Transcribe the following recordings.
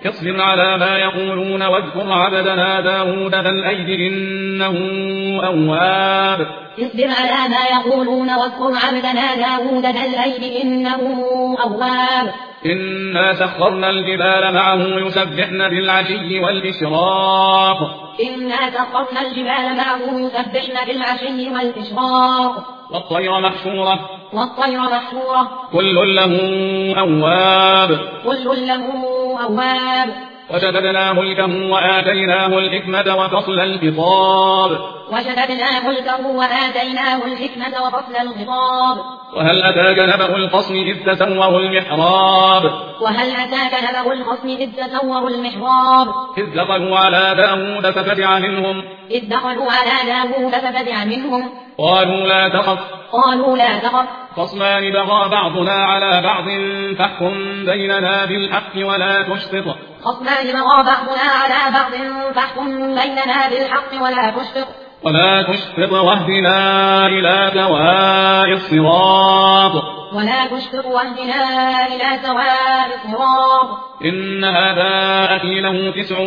اصبر على ما يقولون واذكر عبدنا داود ذا الأيد إنه أواب. اصبر على ما يقولون واذكر عبدنا داود ذا الأيد إنه أواب. إنا سخرنا الجبال معه يسبحن بالعشي والإشراق. إنا سخرنا الجبال معه يسبحن بالعشي والإشراق. والطير محشورة. والطير محشورة. كل له أواب. كل له أواب. وشددنا ملكه وآتيناه الحكمة وفصل الخطاب. وشددنا ملكه وآتيناه الحكمة وفصل الخطاب. وهل أتاك نبأ الخصم إذ تسوروا المحراب. وهل أتاك نبأ الخصم إذ تسوروا المحراب. إذ دخلوا على داود ففزع منهم. إذ دخلوا على داود ففزع منهم. قالوا لا تخف. قالوا لا تخف. خصمان بغى بعضنا على بعض فاحكم بيننا بالحق ولا تشطط. خصمان بغى بعضنا على بعض فاحكم بيننا بالحق ولا تشطط. ولا تشطط واهدنا إلى سواء الصراط. ولا تشطط واهدنا إلى سواء الصراط. إن هذا أخي له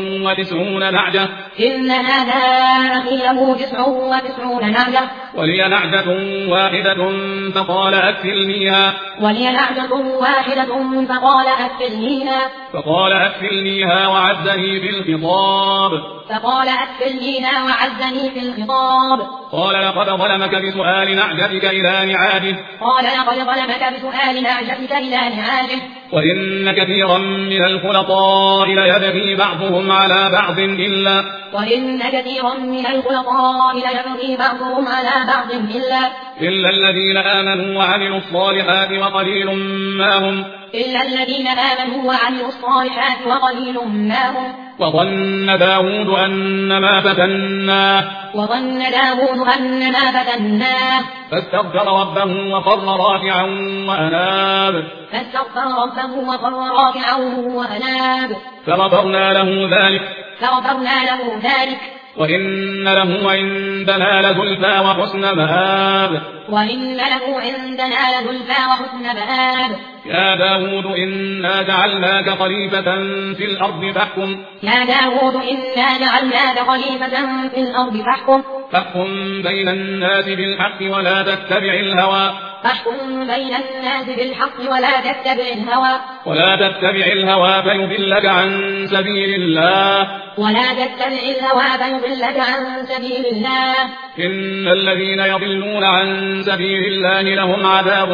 99 نعجة. إن هذا أخي له 99 نعجة. ولي نعجة واحدة فقال أكفلنيها. ولي نعجة واحدة فقال أكفلنيها. فقال أكفلنيها وعزني في الخطاب. فقال أكفلنيها وعزني في الخطاب. قال لقد ظلمك بسؤال نعجتك إلى نعاجه. قال لقد ظلمك بسؤال نعجتك إلى نعاجه. وإن كثيرا من الخلطاء ليبغي بعضهم على بعض إلا. وإن كثيرا من الخلطاء ليبغي بعضهم على بعض إلا الذين آمنوا وعملوا الصالحات وقليل ما هم. إلا الذين آمنوا وعملوا الصالحات وقليل ما هم. وظن داود أنما فتناه. وظن داود أنما فتناه. فاستغفر ربه وخر راكعا وأناب. فاستغفر ربه وخر راكعا وأناب. فغفرنا له ذلك. فغفرنا له ذلك. وإن له عندنا لزلفى وحسن مآب. وإن له عندنا لزلفى وحسن مآب. يا داود إنا جعلناك خليفة في الأرض فاحكم. يا داود إنا جعلناك خليفة في الأرض فاحكم. فاحكم بين الناس بالحق ولا تتبع الهوى. فاحكم بين الناس بالحق ولا تتبع الهوى. ولا تتبع الهوى فيضلك عن سبيل الله. ولا تتبع الهوى فيضلك عن سبيل الله. إن الذين يضلون عن سبيل الله لهم عذاب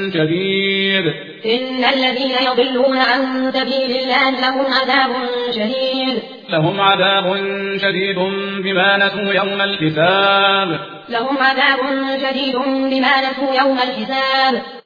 شديد. إن الذين يضلون عن سبيل الله لهم عذاب شديد. لهم عذاب شديد بما نسوا يوم الحساب. لهم عذاب شديد بما نسوا يوم الحساب.